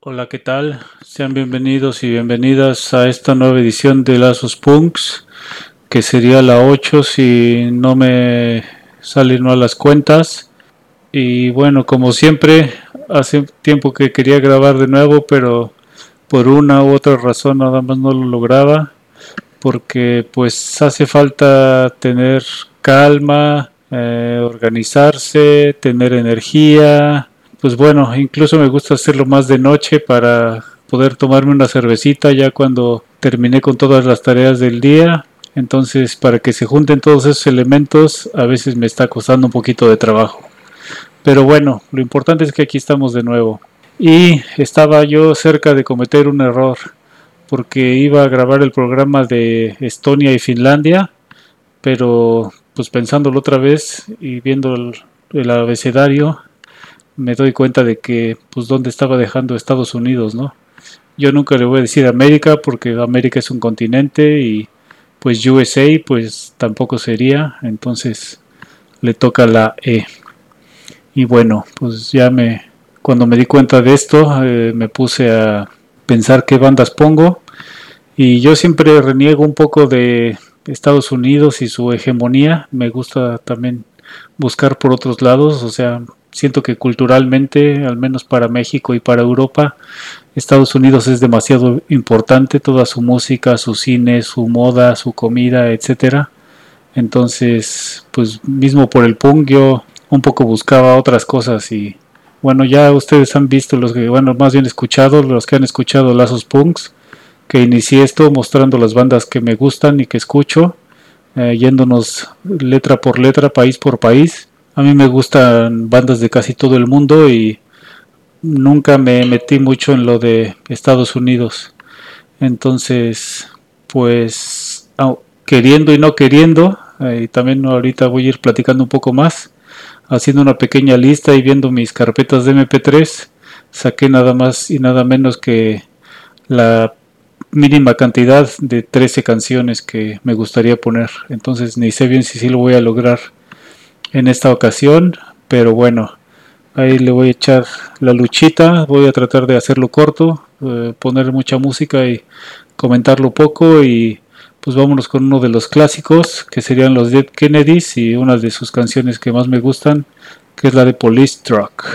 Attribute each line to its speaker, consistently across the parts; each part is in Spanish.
Speaker 1: Hola, ¿qué tal? Sean bienvenidos y bienvenidas a esta nueva edición de Lazos Punks, que sería la 8 si no me salen mal las cuentas. Y bueno, como siempre, hace tiempo que quería grabar de nuevo, pero por una u otra razón nada más no lo lograba, porque pues hace falta tener calma, organizarse, tener energía. Pues bueno, incluso me gusta hacerlo más de noche para poder tomarme una cervecita ya cuando terminé con todas las tareas del día. Entonces, para que se junten todos esos elementos, a veces me está costando un poquito de trabajo. Pero bueno, lo importante es que aquí estamos de nuevo. Y estaba yo cerca de cometer un error, porque iba a grabar el programa de Estonia y Finlandia, pero pues pensándolo otra vez y viendo el abecedario, me doy cuenta de que pues dónde estaba dejando Estados Unidos, ¿no? Yo nunca le voy a decir América porque América es un continente y pues USA pues tampoco sería, entonces le toca la E. Y bueno, pues cuando me di cuenta de esto, me puse a pensar qué bandas pongo. Y yo siempre reniego un poco de Estados Unidos y su hegemonía. Me gusta también buscar por otros lados. O sea, siento que culturalmente, al menos para México y para Europa, Estados Unidos es demasiado importante. Toda su música, su cine, su moda, su comida, etcétera. Entonces, pues mismo por el punk yo un poco buscaba otras cosas y bueno, ya ustedes han visto los que, bueno, más bien escuchado, los que han escuchado Lazos Punks, que inicié esto mostrando las bandas que me gustan y que escucho, yéndonos letra por letra, país por país. A mí me gustan bandas de casi todo el mundo y nunca me metí mucho en lo de Estados Unidos. Entonces, pues, queriendo y no queriendo, y también ahorita voy a ir platicando un poco más, haciendo una pequeña lista y viendo mis carpetas de MP3, saqué nada más y nada menos que la mínima cantidad de 13 canciones que me gustaría poner. Entonces ni sé bien si sí lo voy a lograr en esta ocasión, pero bueno, ahí le voy a echar la luchita, voy a tratar de hacerlo corto, poner mucha música y comentarlo poco y pues vámonos con uno de los clásicos que serían los Dead Kennedys y una de sus canciones que más me gustan, que es la de Police Truck.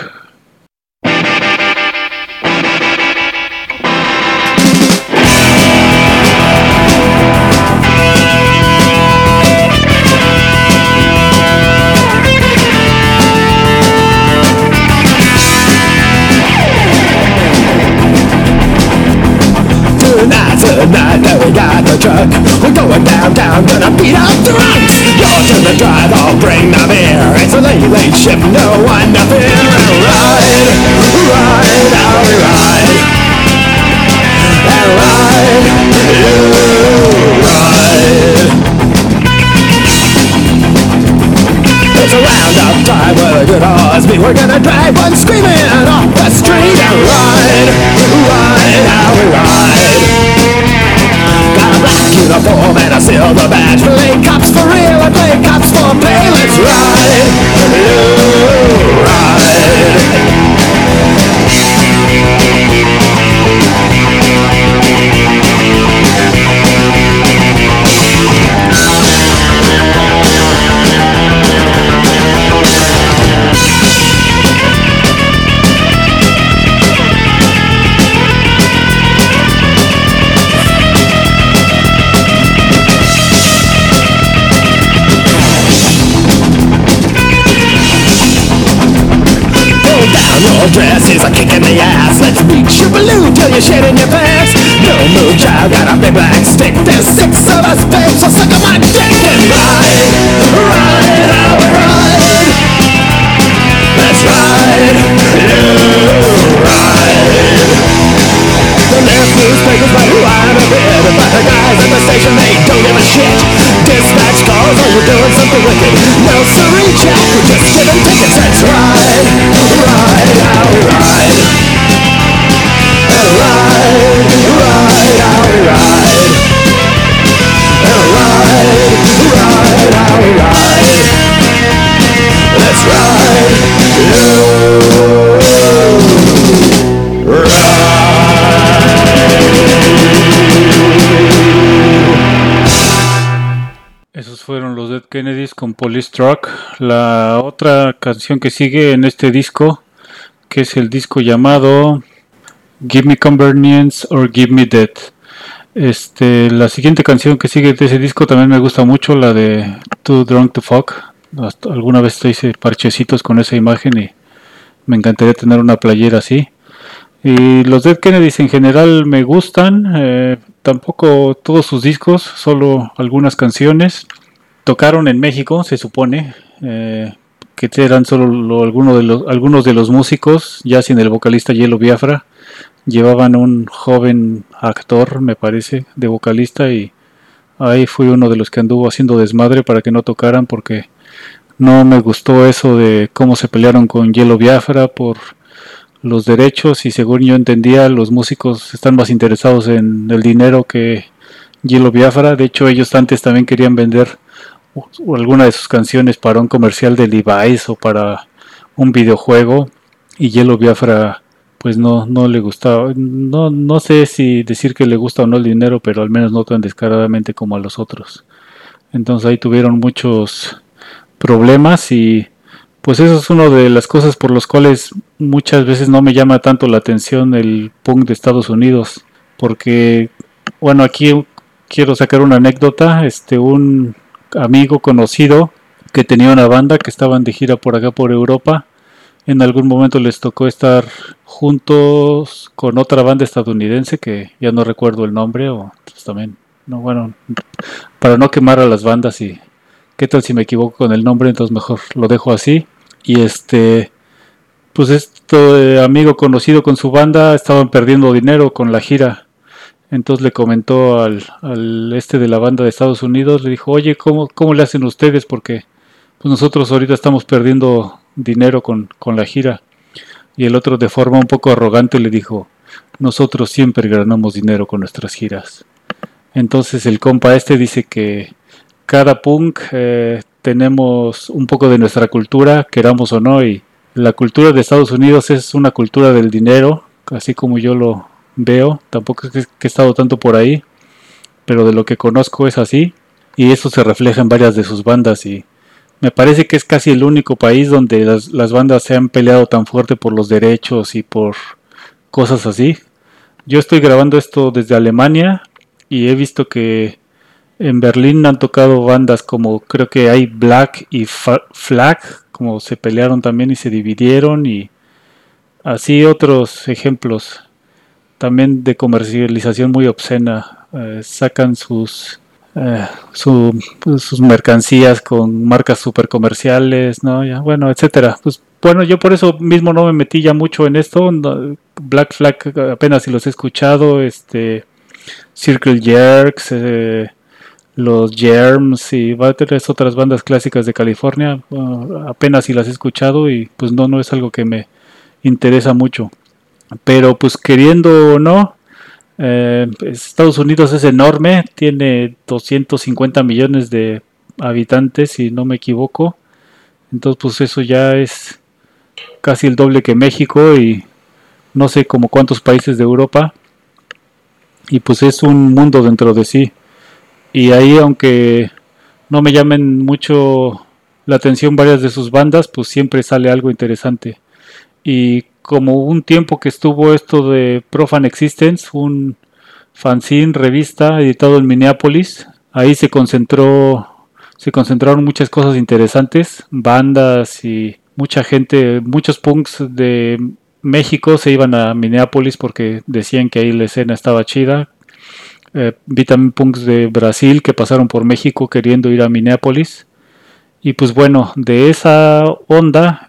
Speaker 2: Tonight, we got the truck. We're going downtown, gonna beat up the drunks. You're to the drive, I'll bring the beer. It's a late, late ship, no one to fear. And ride, ride, how we ride. And ride, you ride. It's a round-up time with a good horse. We're gonna drive one screaming off the street. And ride, ride, how we ride. Got a black uniform and a silver badge. Play cops for real and play cops for pay. Let's ride, you ride. Your dress is a kick in the ass. Let's reach your balloon till you're shedding your pants. No move, child, got a big black stick. There's 6 of us, babe, so suck on my dick and ride, ride, how we ride. Let's ride, you ride. The left newspapers write who I'm a bit, but the guys at the station, they don't give a shit. Dispatch calls, oh, you're doing something wicked. No siree, Jack, we're just giving tickets. Let's ride, ride, how we ride. And ride, ride, how we ride. And ride, ride, how we ride. Let's ride, you ride.
Speaker 1: Kennedys con Police Truck. La otra canción que sigue en este disco, que es el disco llamado Give Me Convenience or Give Me Death. La siguiente canción que sigue de ese disco también me gusta mucho, la de Too Drunk to Fuck. Alguna vez hice parchecitos con esa imagen y me encantaría tener una playera así. Y los Dead Kennedys en general me gustan, tampoco todos sus discos, solo algunas canciones. Tocaron en México, se supone, que eran solo algunos de los músicos, ya sin el vocalista Yellow Biafra. Llevaban un joven actor, me parece, de vocalista, y ahí fui uno de los que anduvo haciendo desmadre para que no tocaran, porque no me gustó eso de cómo se pelearon con Yellow Biafra por los derechos, y según yo entendía, los músicos están más interesados en el dinero que Yellow Biafra. De hecho, ellos antes también querían vender alguna de sus canciones para un comercial de Levi's o para un videojuego, y Yellow Biafra pues no le gustaba. No sé si decir que le gusta o no el dinero, pero al menos no tan descaradamente como a los otros. Entonces ahí tuvieron muchos problemas, y pues eso es una de las cosas por las cuales muchas veces no me llama tanto la atención el punk de Estados Unidos, porque bueno, aquí quiero sacar una anécdota. Un amigo conocido que tenía una banda que estaban de gira por acá por Europa, en algún momento les tocó estar juntos con otra banda estadounidense que ya no recuerdo el nombre, o pues también, no, bueno, para no quemar a las bandas, y qué tal si me equivoco con el nombre, entonces mejor lo dejo así. Y pues amigo conocido con su banda estaban perdiendo dinero con la gira. Entonces le comentó al de la banda de Estados Unidos, le dijo, oye, ¿cómo le hacen ustedes? Porque pues nosotros ahorita estamos perdiendo dinero con la gira. Y el otro, de forma un poco arrogante, le dijo, nosotros siempre ganamos dinero con nuestras giras. Entonces el compa dice que cada punk tenemos un poco de nuestra cultura, queramos o no, y la cultura de Estados Unidos es una cultura del dinero, así como yo lo veo. Tampoco es que he estado tanto por ahí, pero de lo que conozco es así, y eso se refleja en varias de sus bandas, y me parece que es casi el único país donde las bandas se han peleado tan fuerte por los derechos y por cosas así. Yo estoy grabando esto desde Alemania y he visto que en Berlín han tocado bandas como, creo que hay Black y Flag, como se pelearon también y se dividieron, y así otros ejemplos también de comercialización muy obscena. Sacan sus mercancías con marcas super comerciales, ¿no? Ya, bueno, etcétera. Pues bueno, yo por eso mismo no me metí ya mucho en esto. Black Flag apenas si los he escuchado, Circle Jerks, los Germs y varias otras bandas clásicas de California, apenas si las he escuchado, y pues no es algo que me interesa mucho. Pero pues queriendo o no, Estados Unidos es enorme, tiene 250 millones de habitantes, si no me equivoco. Entonces pues eso ya es casi el doble que México, y no sé como cuántos países de Europa. Y pues es un mundo dentro de sí. Y ahí, aunque no me llamen mucho la atención varias de sus bandas, pues siempre sale algo interesante. Y como un tiempo que estuvo esto de Profane Existence, un fanzine, revista editado en Minneapolis, ahí se concentraron muchas cosas interesantes, bandas y mucha gente, muchos punks de México se iban a Minneapolis porque decían que ahí la escena estaba chida. Vi también punks de Brasil que pasaron por México queriendo ir a Minneapolis. Y pues bueno, de esa onda,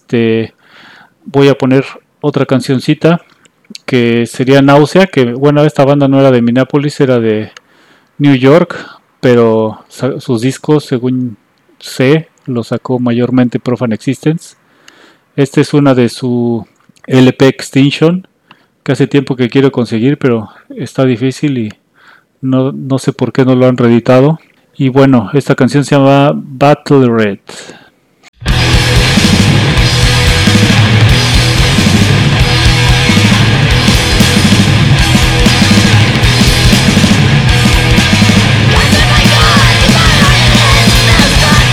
Speaker 1: voy a poner otra cancioncita que sería Náusea, que bueno, esta banda no era de Minneapolis, era de New York, pero sus discos, según sé, los sacó mayormente Profane Existence. Esta es una de su LP Extinction, que hace tiempo que quiero conseguir, pero está difícil y no sé por qué no lo han reeditado. Y bueno, esta canción se llama Battle Red.
Speaker 3: That's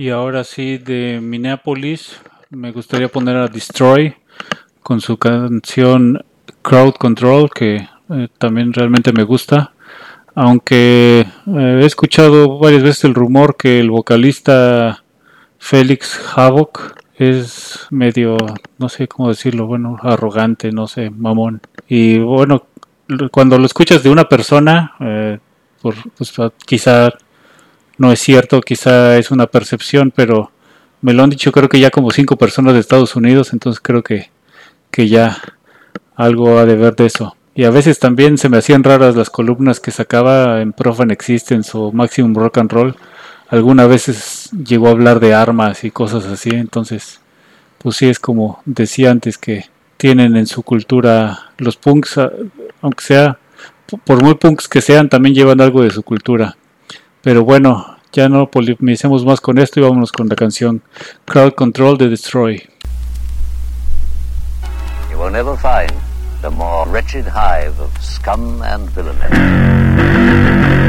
Speaker 1: Y ahora sí, de Minneapolis, me gustaría poner a Destroy con su canción Crowd Control, que también realmente me gusta. Aunque he escuchado varias veces el rumor que el vocalista Félix Havoc es medio, no sé cómo decirlo, bueno, arrogante, no sé, mamón. Y bueno, cuando lo escuchas de una persona, pues, quizá no es cierto, quizá es una percepción, pero me lo han dicho creo que ya como 5 personas de Estados Unidos, entonces creo que ya algo ha de ver de eso. Y a veces también se me hacían raras las columnas que sacaba en Profan Existence o Maximum Rock and Roll. Algunas veces llegó a hablar de armas y cosas así, entonces pues sí es como decía antes que tienen en su cultura los punks, aunque sea, por muy punks que sean, también llevan algo de su cultura. Pero bueno, ya no polemicemos más con esto y vámonos con la canción Crowd Control de Destroy.
Speaker 3: You will never find the more wretched hive of scum and villainy.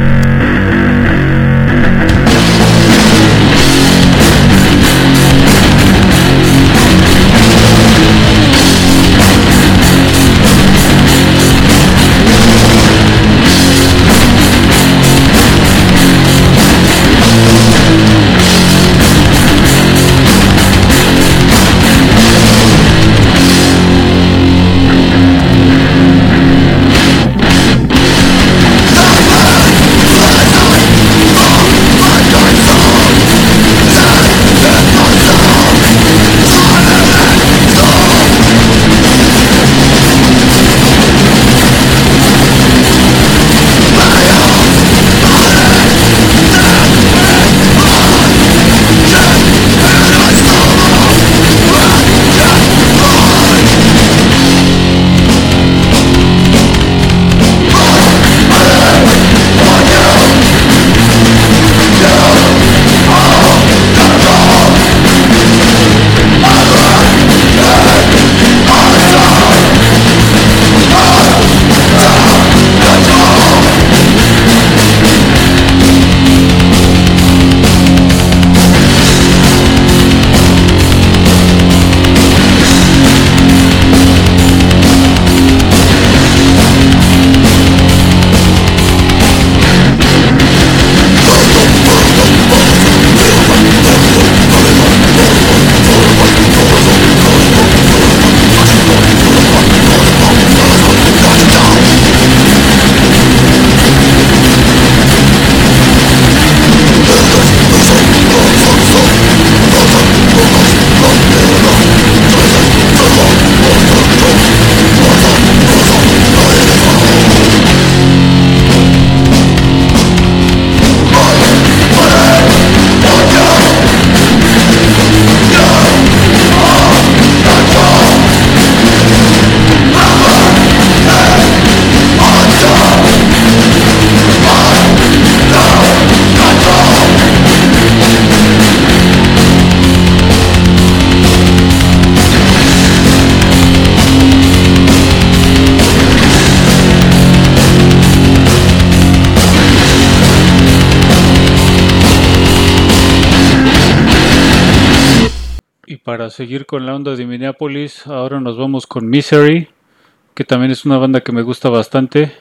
Speaker 1: Y para seguir con la onda de Minneapolis, ahora nos vamos con Misery, que también es una banda que me gusta bastante.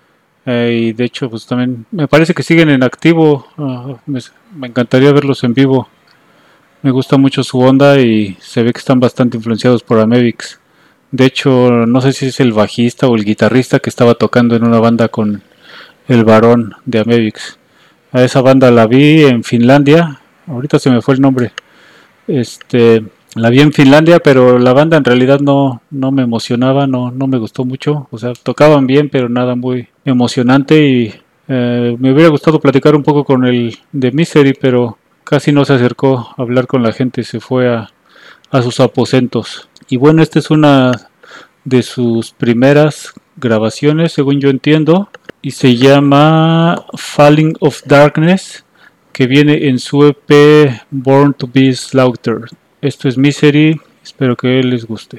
Speaker 1: Y de hecho, pues también me parece que siguen en activo. Me encantaría verlos en vivo. Me gusta mucho su onda y se ve que están bastante influenciados por Amebix. De hecho, no sé si es el bajista o el guitarrista que estaba tocando en una banda con el varón de Amebix. A esa banda la vi en Finlandia. Ahorita se me fue el nombre. La vi en Finlandia, pero la banda en realidad no me emocionaba, no me gustó mucho. O sea, tocaban bien, pero nada muy emocionante. Y me hubiera gustado platicar un poco con el de Misery, pero casi no se acercó a hablar con la gente, se fue a sus aposentos. Y bueno, esta es una de sus primeras grabaciones, según yo entiendo, y se llama Falling of Darkness, que viene en su EP Born to be Slaughtered. Esto es Misery, espero que les guste.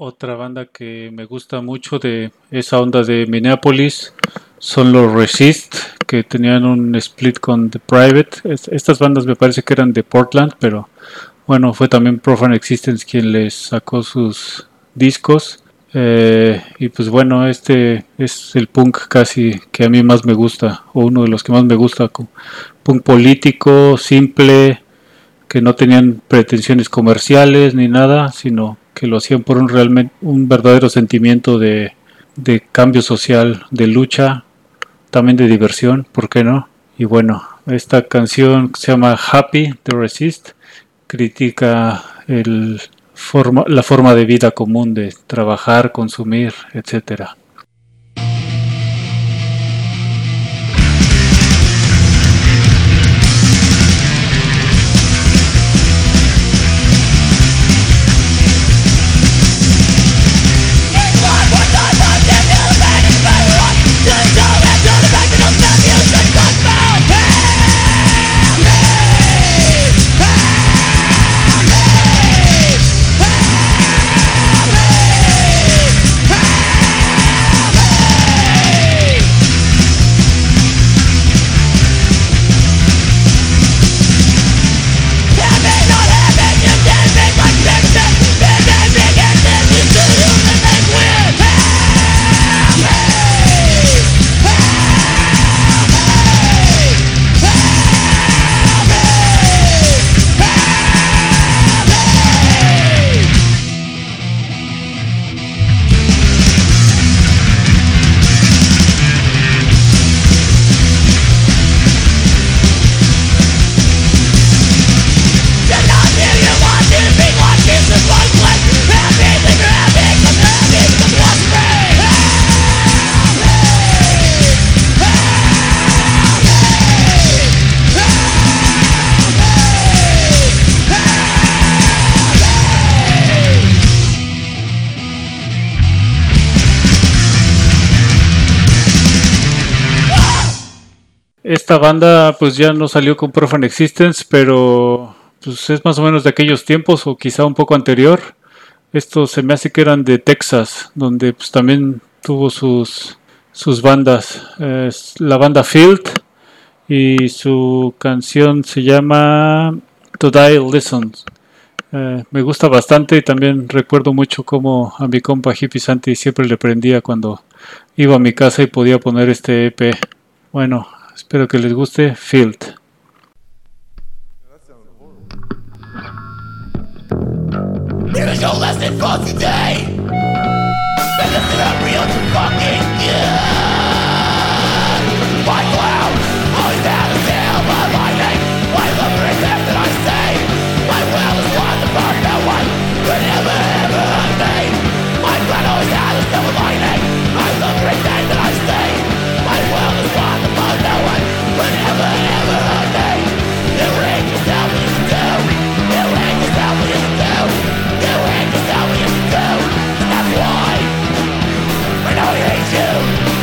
Speaker 1: Otra banda que me gusta mucho de esa onda de Minneapolis son los Resist, que tenían un split con The Private. Estas bandas me parece que eran de Portland, pero bueno, fue también Profane Existence quien les sacó sus discos. Y pues bueno, este es el punk casi que a mí más me gusta, o uno de los que más me gusta. Punk político, simple, que no tenían pretensiones comerciales ni nada, sino que lo hacían por un verdadero sentimiento de cambio social, de lucha, también de diversión, ¿por qué no? Y bueno, esta canción se llama Happy de Resist, critica la forma de vida común de trabajar, consumir, etcétera. Esta banda pues ya no salió con Profane Existence, pero pues es más o menos de aquellos tiempos o quizá un poco anterior. Estos se me hace que eran de Texas, donde pues también tuvo sus bandas. Es la banda Field y su canción se llama To Die Listens. Me gusta bastante y también recuerdo mucho cómo a mi compa Hippie Santi siempre le prendía cuando iba a mi casa y podía poner este EP. Bueno, espero que les guste Field.
Speaker 2: There is no lesson for today. But listen, I'm real to fucking good. My cloud, always down to tell my lightning. My love for everything that I say. My will is one to burn no one could ever hurt me. My plan always had a silver lining. I love for everything that I say. My will is one to burn no one could ever hurt me. You hate yourself when you do. You hate yourself when you do. You hate yourself when you do. That's why I know I hate you.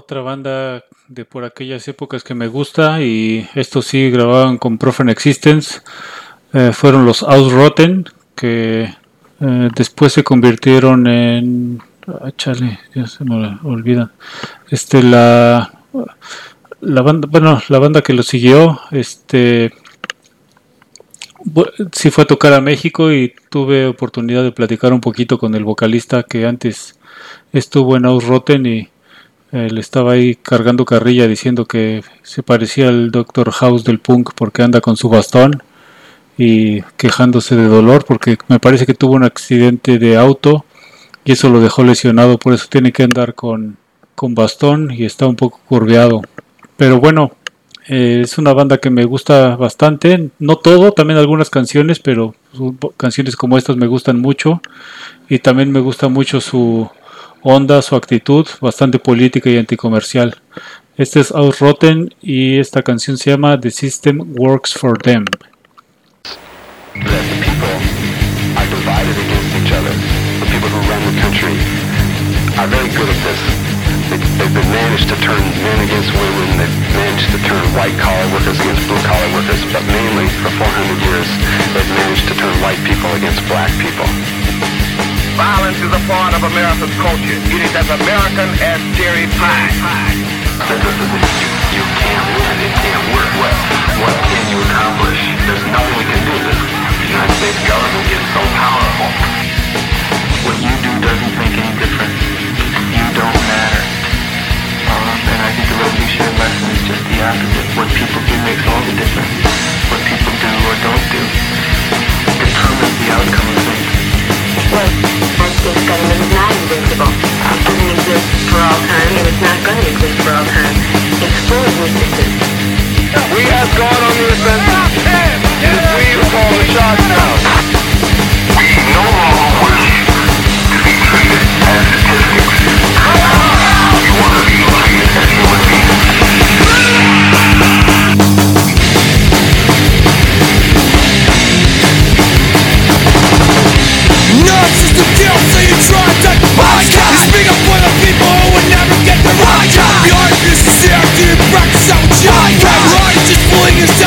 Speaker 1: otra banda de por aquellas épocas que me gusta, y estos sí grababan con Prophet Existence, fueron los Ausrotten, que después se convirtieron en... Chale, ya se me olvida. La banda, bueno, la banda que lo siguió, sí fue a tocar a México y tuve oportunidad de platicar un poquito con el vocalista que antes estuvo en Ausrotten, y le estaba ahí cargando carrilla diciendo que se parecía al Doctor House del punk porque anda con su bastón y quejándose de dolor porque me parece que tuvo un accidente de auto y eso lo dejó lesionado, por eso tiene que andar con bastón y está un poco curveado. Pero bueno, es una banda que me gusta bastante, no todo, también algunas canciones, pero canciones como estas me gustan mucho, y también me gusta mucho su onda, su actitud, bastante política y anticomercial. Este es Ausrotten y esta canción se llama The System Works for Them.
Speaker 4: That the people are divided against each other. The people who run the country are very good at this. They've managed to turn men against women. They've managed to turn white-collar workers against blue-collar workers. But mainly, for 400 years, they've managed to turn white people against black people.
Speaker 5: Violence is a part of America's culture. It is as American as cherry pie.
Speaker 4: You can't win. It can't work. What can you accomplish? There's nothing we can do. The United States government is so powerful. What you do doesn't make any difference. You don't matter. And I think the revolutionary lesson is just the opposite. What people do makes all the difference. What people do or don't do determines the outcome of things.
Speaker 6: Well, I think government is not invincible. It doesn't exist for all time, and it's not going to exist for all time. It's full of weaknesses.
Speaker 5: We have gone on the offensive since we call the shots now.
Speaker 4: We no longer wish to be treated as statistics. We want to be treated as human beings.
Speaker 2: Non-system deal, so you try to take my job. You speak up for the people who would never get the right job. The art is sincere, do you practice out what you got? Right, just pulling yourself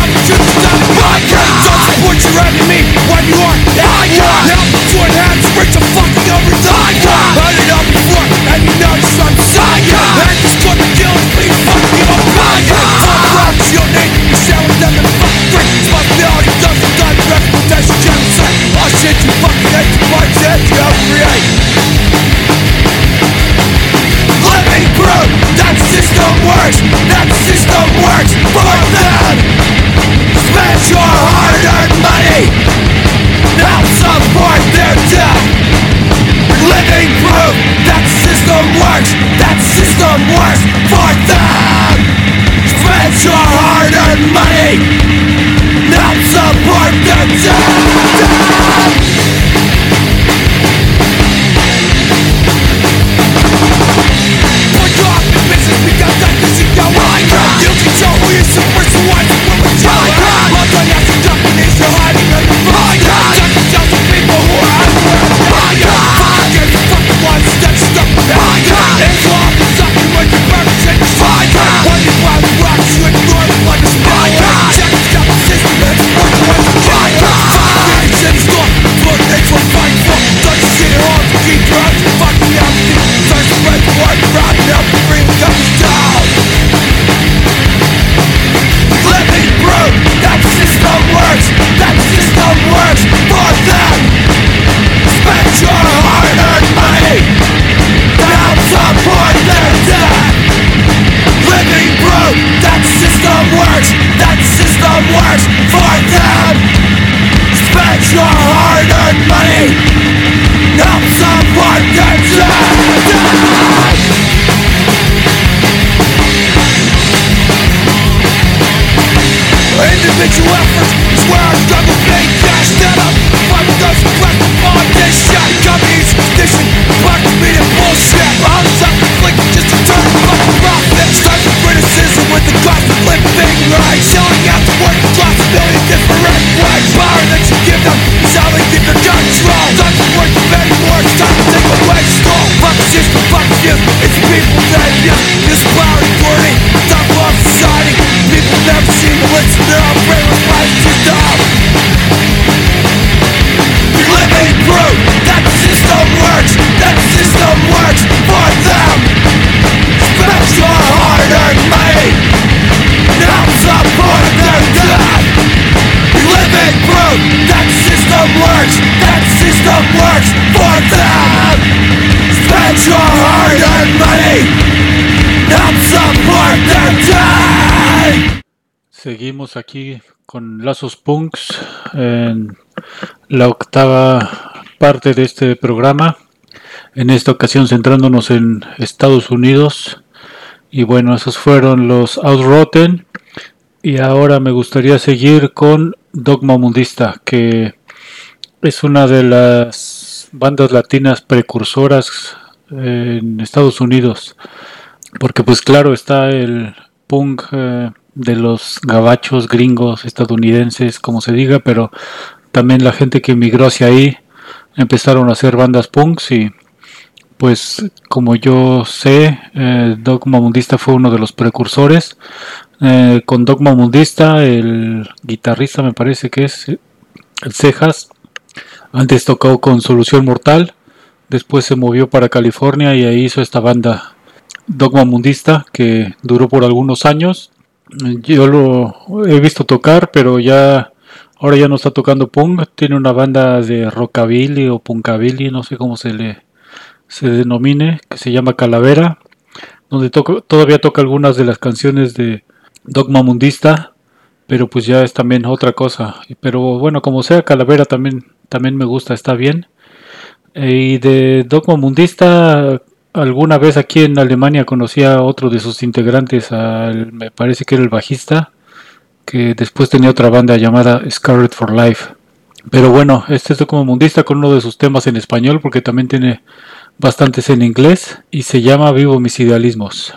Speaker 1: Seguimos aquí con Lazos Punks en la octava parte de este programa. En esta ocasión centrándonos en Estados Unidos. Y bueno, esos fueron los Outrotten. Y ahora me gustaría seguir con Dogma Mundista, que es una de las bandas latinas precursoras en Estados Unidos. Porque pues claro, está el punk de los gabachos gringos estadounidenses, como se diga, pero también la gente que emigró hacia ahí empezaron a hacer bandas punks y pues como yo sé, Dogma Mundista fue uno de los precursores. Con Dogma Mundista, el guitarrista me parece que es el Cejas, antes tocó con Solución Mortal, después se movió para California y ahí hizo esta banda Dogma Mundista que duró por algunos años. Yo lo he visto tocar, pero ahora ya no está tocando punk, tiene una banda de rockabilly o punkabilly, no sé cómo se denomine, que se llama Calavera, donde todavía toca algunas de las canciones de Dogma Mundista, pero pues ya es también otra cosa. Pero bueno, como sea, Calavera también me gusta, está bien. Y de Dogma Mundista, alguna vez aquí en Alemania conocí a otro de sus integrantes, me parece que era el bajista, que después tenía otra banda llamada Scarlet for Life. Pero bueno, este es Dogma Mundista con uno de sus temas en español, porque también tiene bastantes en inglés, y se llama Vivo mis idealismos.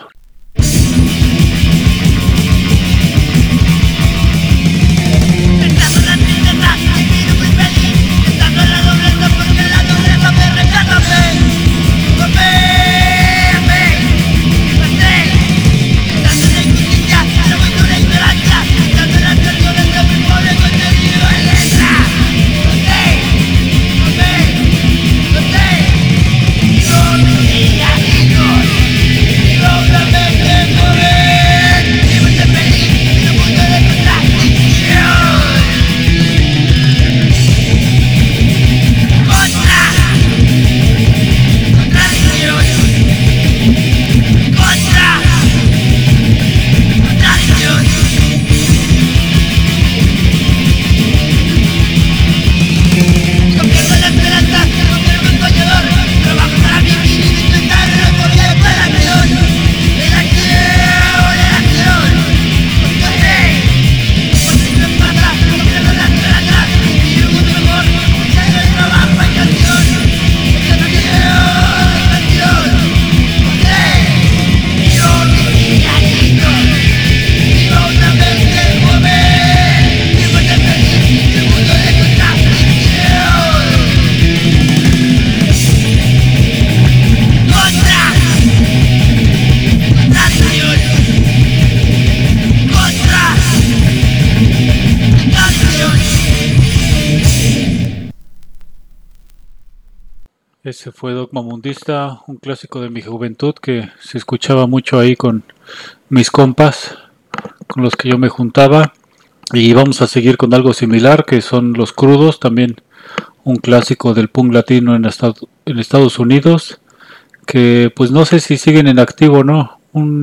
Speaker 1: Ese fue Dogma Mundista, un clásico de mi juventud que se escuchaba mucho ahí con mis compas, con los que yo me juntaba. Y vamos a seguir con algo similar, que son Los Crudos, también un clásico del punk latino en Estados Unidos, que pues no sé si siguen en activo o no.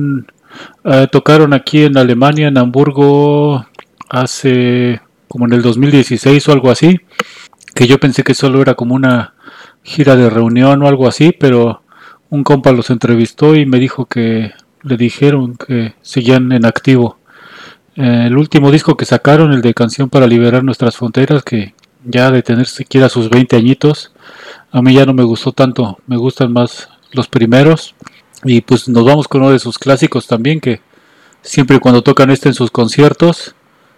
Speaker 1: Tocaron aquí en Alemania, en Hamburgo, hace como en el 2016 o algo así, que yo pensé que solo era como una gira de reunión o algo así, pero un compa los entrevistó y me dijo que le dijeron que seguían en activo. El último disco que sacaron, el de Canción para Liberar Nuestras Fronteras, que ya de tener siquiera sus 20 añitos, a mí ya no me gustó tanto, me gustan más los primeros. Y pues nos vamos con uno de sus clásicos también, que siempre y cuando tocan en sus conciertos,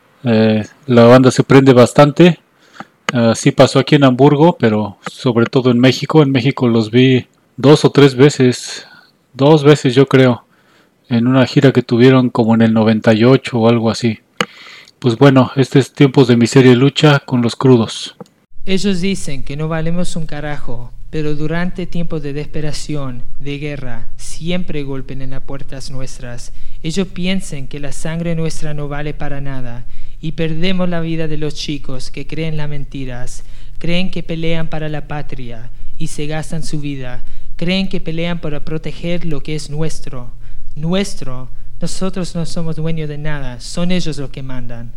Speaker 1: la banda se prende bastante. Sí pasó aquí en Hamburgo, pero sobre todo en México. En México los vi 2 o 3 veces, 2 veces yo creo, en una gira que tuvieron como en el 98 o algo así. Pues bueno, este es Tiempos de Miseria y Lucha con Los Crudos.
Speaker 7: Ellos dicen que no valemos un carajo, pero durante tiempos de desesperación, de guerra, siempre golpeen en las puertas nuestras. Ellos piensan que la sangre nuestra no vale para nada, y perdemos la vida de los chicos que creen las mentiras, creen que pelean para la patria, y se gastan su vida, creen que pelean para proteger lo que es nuestro, Nosotros no somos dueños de nada, son ellos los que mandan.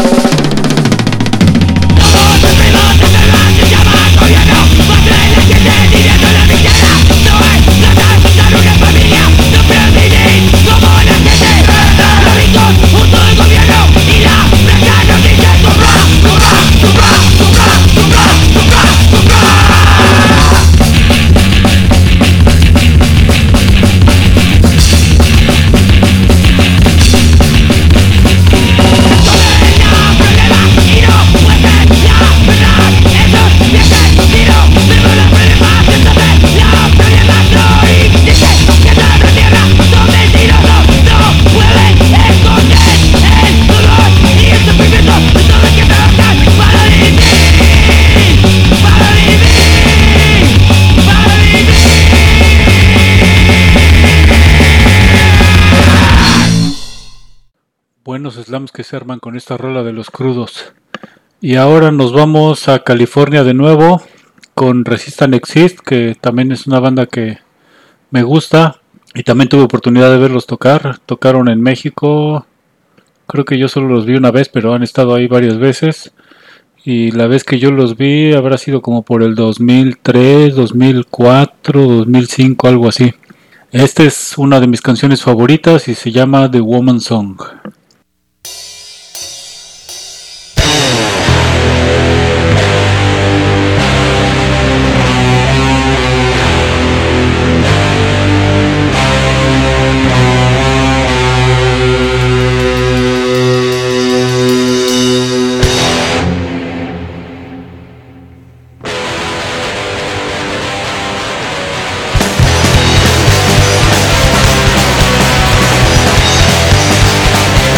Speaker 1: Buenos slams que se arman con esta rola de Los Crudos. Y ahora nos vamos a California de nuevo con Resist and Exist, que también es una banda que me gusta y también tuve oportunidad de verlos tocar. Tocaron en México, creo que yo solo los vi una vez, pero han estado ahí varias veces. Y la vez que yo los vi habrá sido como por el 2003, 2004, 2005, algo así. Esta es una de mis canciones favoritas y se llama The Woman Song.
Speaker 2: Right.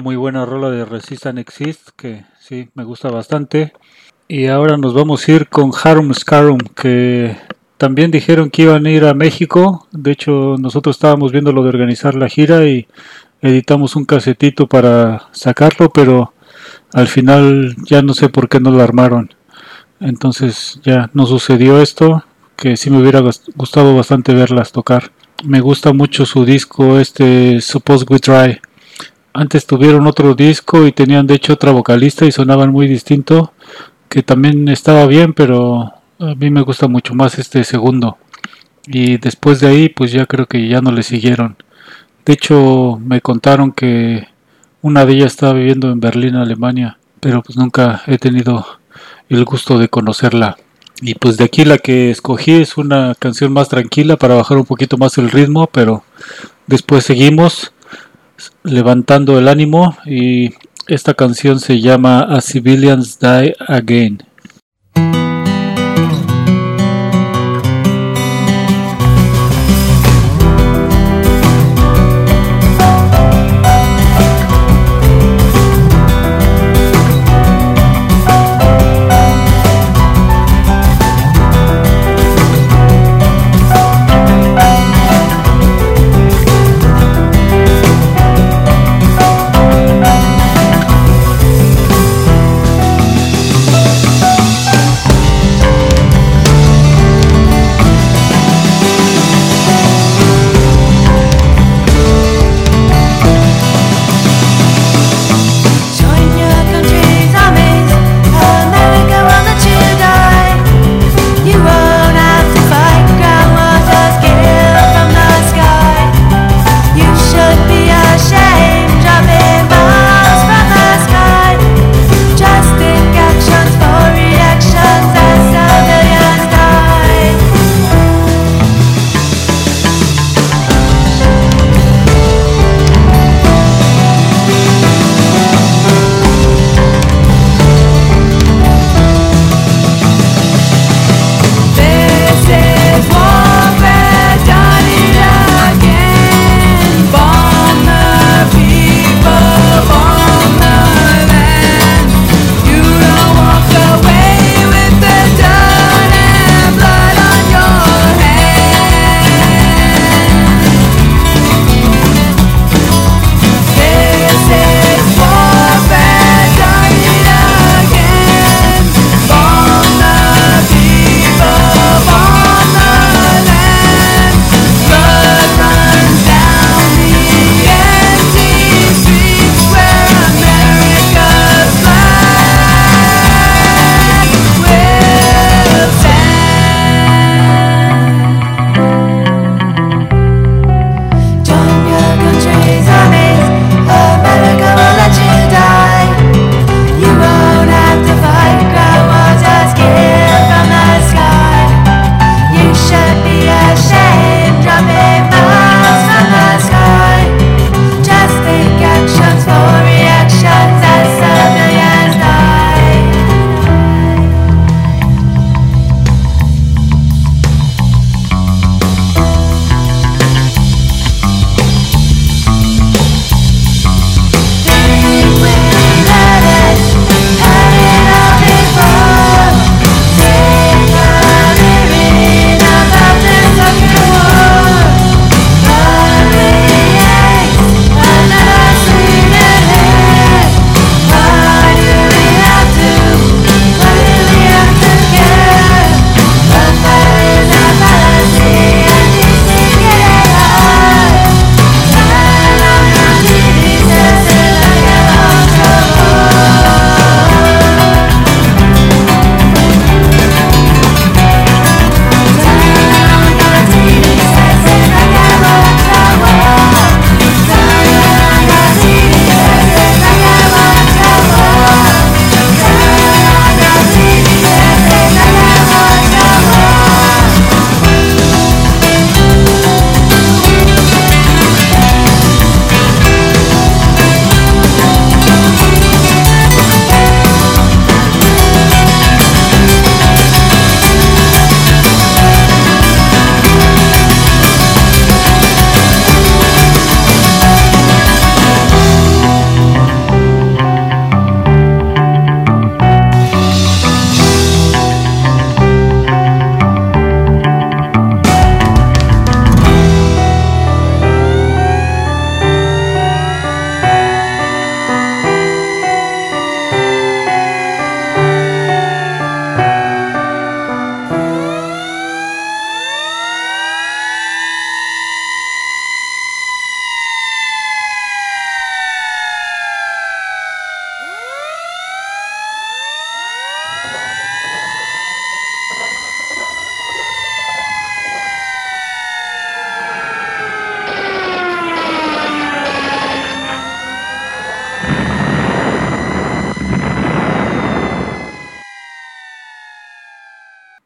Speaker 1: muy buena rola de Resist and Exist, que sí, me gusta bastante. Y ahora nos vamos a ir con Harum Scarum, que también dijeron que iban a ir a México. De hecho, nosotros estábamos viendo lo de organizar la gira y editamos un casetito para sacarlo, pero al final ya no sé por qué no lo armaron. Entonces ya no sucedió esto, que sí me hubiera gustado bastante verlas tocar. Me gusta mucho su disco, Suppose We Try. Antes tuvieron otro disco y tenían de hecho otra vocalista y sonaban muy distinto, que también estaba bien, pero a mí me gusta mucho más este segundo. Y después de ahí, pues ya creo que ya no le siguieron. De hecho, me contaron que una de ellas estaba viviendo en Berlín, Alemania, pero pues nunca he tenido el gusto de conocerla. Y pues de aquí la que escogí es una canción más tranquila para bajar un poquito más el ritmo, pero después seguimos levantando el ánimo y esta canción se llama A Civilians Die Again.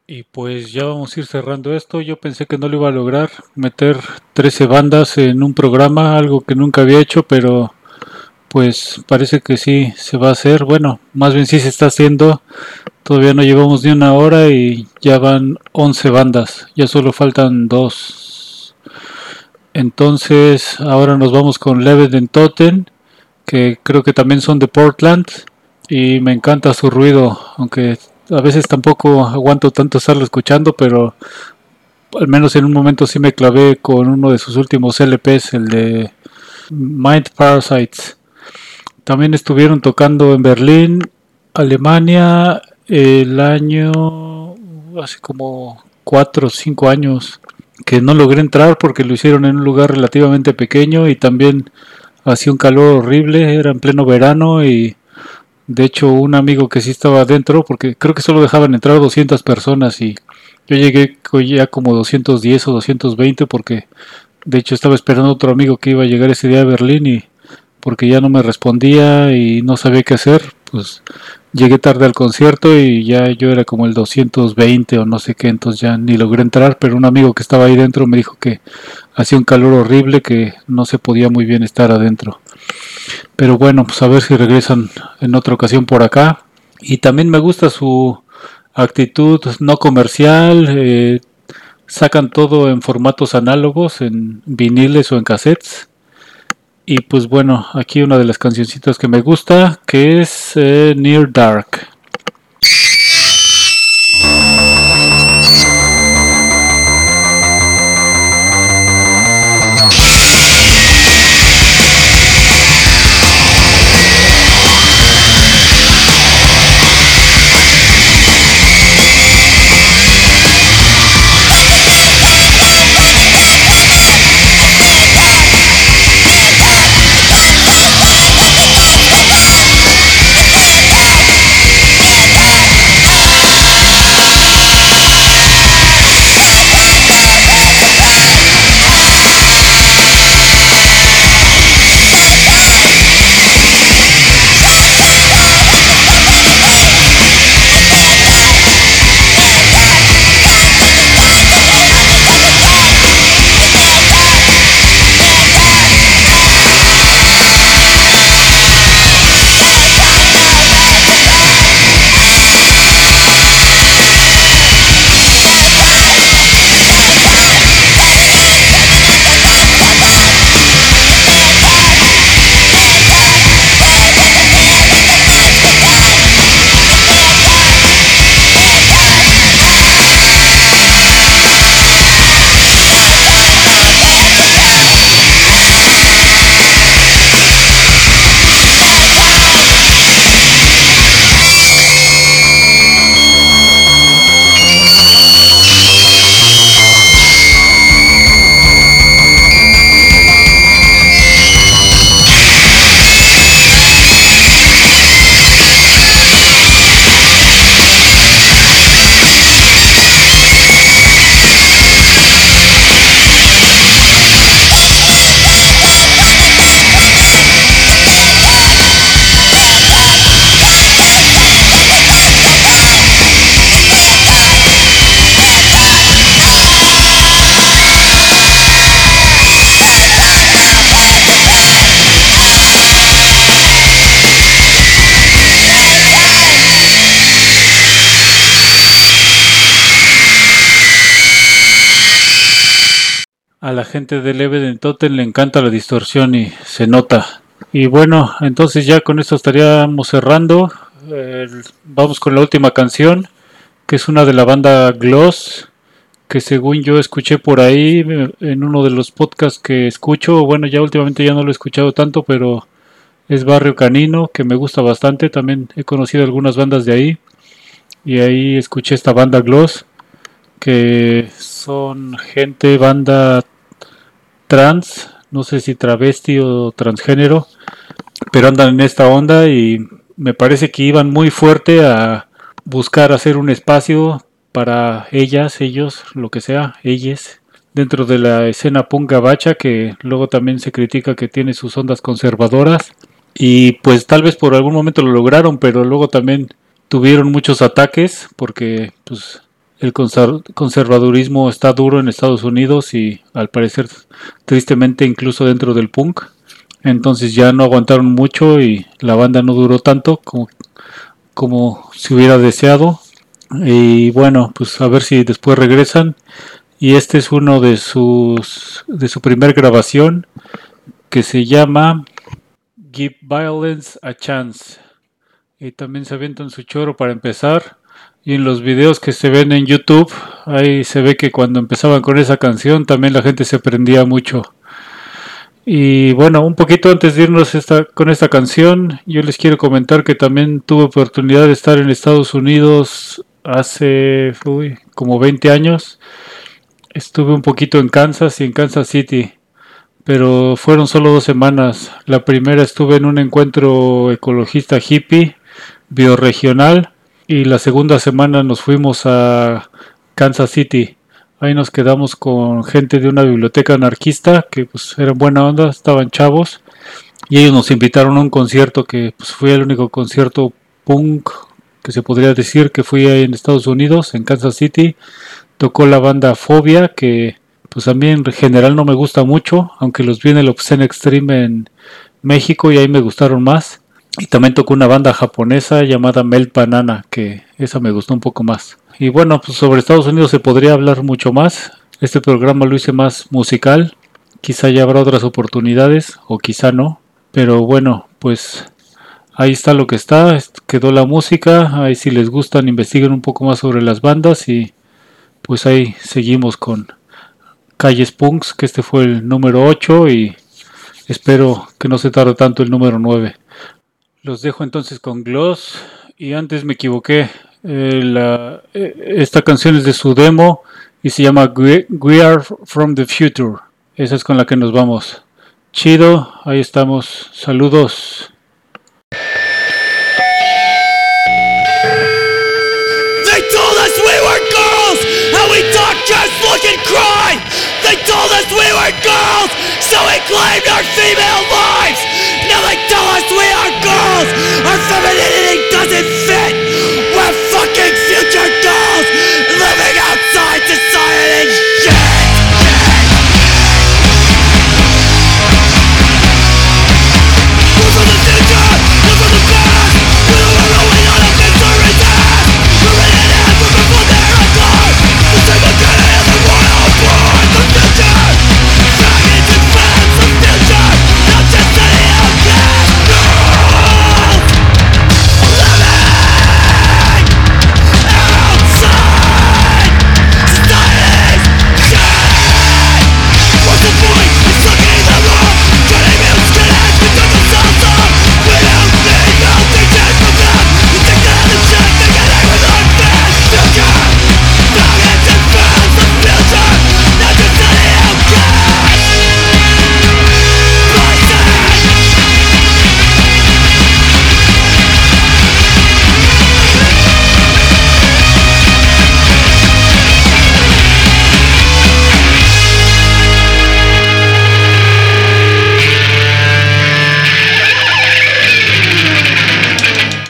Speaker 1: Y pues ya vamos a ir cerrando esto. Yo pensé que no lo iba a lograr meter 13 bandas en un programa, algo que nunca había hecho, pero pues parece que sí se va a hacer. Bueno, más bien sí se está haciendo. Todavía no llevamos ni una hora y ya van 11 bandas. Ya solo faltan 2. Entonces ahora nos vamos con Levin and Totten, que creo que también son de Portland. Y me encanta su ruido, aunque a veces tampoco aguanto tanto estarlo escuchando, pero al menos en un momento sí me clavé con uno de sus últimos LPs, el de Mind Parasites. También estuvieron tocando en Berlín, Alemania, el año, hace como 4 o 5 años, que no logré entrar porque lo hicieron en un lugar relativamente pequeño y también hacía un calor horrible, era en pleno verano y de hecho un amigo que sí estaba adentro, porque creo que solo dejaban entrar 200 personas y yo llegué ya como 210 o 220 porque de hecho estaba esperando a otro amigo que iba a llegar ese día a Berlín y porque ya no me respondía y no sabía qué hacer, pues llegué tarde al concierto y ya yo era como el 220 o no sé qué, entonces ya ni logré entrar, pero un amigo que estaba ahí dentro me dijo que hacía un calor horrible, que no se podía muy bien estar adentro. Pero bueno, pues a ver si regresan en otra ocasión por acá. Y también me gusta su actitud no comercial, sacan todo en formatos análogos, en viniles o en cassettes. Y pues bueno, aquí una de las cancioncitas que me gusta, que es Near Dark. A la gente de Levin Totten le encanta la distorsión y se nota. Y bueno, entonces ya con esto estaríamos cerrando. Vamos con la última canción, que es una de la banda Gloss, que según yo escuché por ahí en uno de los podcasts que escucho. Bueno, ya últimamente ya no lo he escuchado tanto, pero es Barrio Canino, que me gusta bastante. También he conocido algunas bandas de ahí. Y ahí escuché esta banda Gloss, que son banda trans, no sé si travesti o transgénero, pero andan en esta onda y me parece que iban muy fuerte a buscar hacer un espacio para ellas, ellos, lo que sea, ellas, dentro de la escena punk gabacha, que luego también se critica que tiene sus ondas conservadoras, y pues tal vez por algún momento lo lograron, pero luego también tuvieron muchos ataques porque pues el conservadurismo está duro en Estados Unidos y al parecer tristemente incluso dentro del punk. Entonces ya no aguantaron mucho y la banda no duró tanto como se hubiera deseado. Y bueno, pues a ver si después regresan. Y este es uno de su primer grabación que se llama Give Violence a Chance. Y también se avientan su choro para empezar. Y en los videos que se ven en YouTube, ahí se ve que cuando empezaban con esa canción también la gente se prendía mucho. Y bueno, un poquito antes de irnos con esta canción, yo les quiero comentar que también tuve oportunidad de estar en Estados Unidos hace como 20 años. Estuve un poquito en Kansas y en Kansas City, pero fueron solo 2 semanas. La primera estuve en un encuentro ecologista hippie, bioregional, y la segunda semana nos fuimos a Kansas City. Ahí nos quedamos con gente de una biblioteca anarquista que pues eran buena onda, estaban chavos, y ellos nos invitaron a un concierto que pues fue el único concierto punk que se podría decir que fui ahí en Estados Unidos, en Kansas City. Tocó la banda Fobia, que pues a mí en general no me gusta mucho, aunque los vi en el Obscene Extreme en México y ahí me gustaron más. Y también tocó una banda japonesa llamada Melt Banana, que esa me gustó un poco más. Y bueno, pues sobre Estados Unidos se podría hablar mucho más. Este programa lo hice más musical. Quizá ya habrá otras oportunidades, o quizá no. Pero bueno, pues ahí está lo que está. Quedó la música. Ahí si les gustan, investiguen un poco más sobre las bandas. Y pues ahí seguimos con Calles Punks, que este fue el número 8. Y espero que no se tarde tanto el número 9. Los dejo entonces con Gloss. Y antes me equivoqué. Esta canción es de su demo y se llama We Are From The Future. Esa es con la que nos vamos. Chido, ahí estamos. Saludos.
Speaker 2: They told us we were girls, and we talked just look and cry. They told us we were girls, so we claimed our female lives. Now they tell us we are girls, our femininity doesn't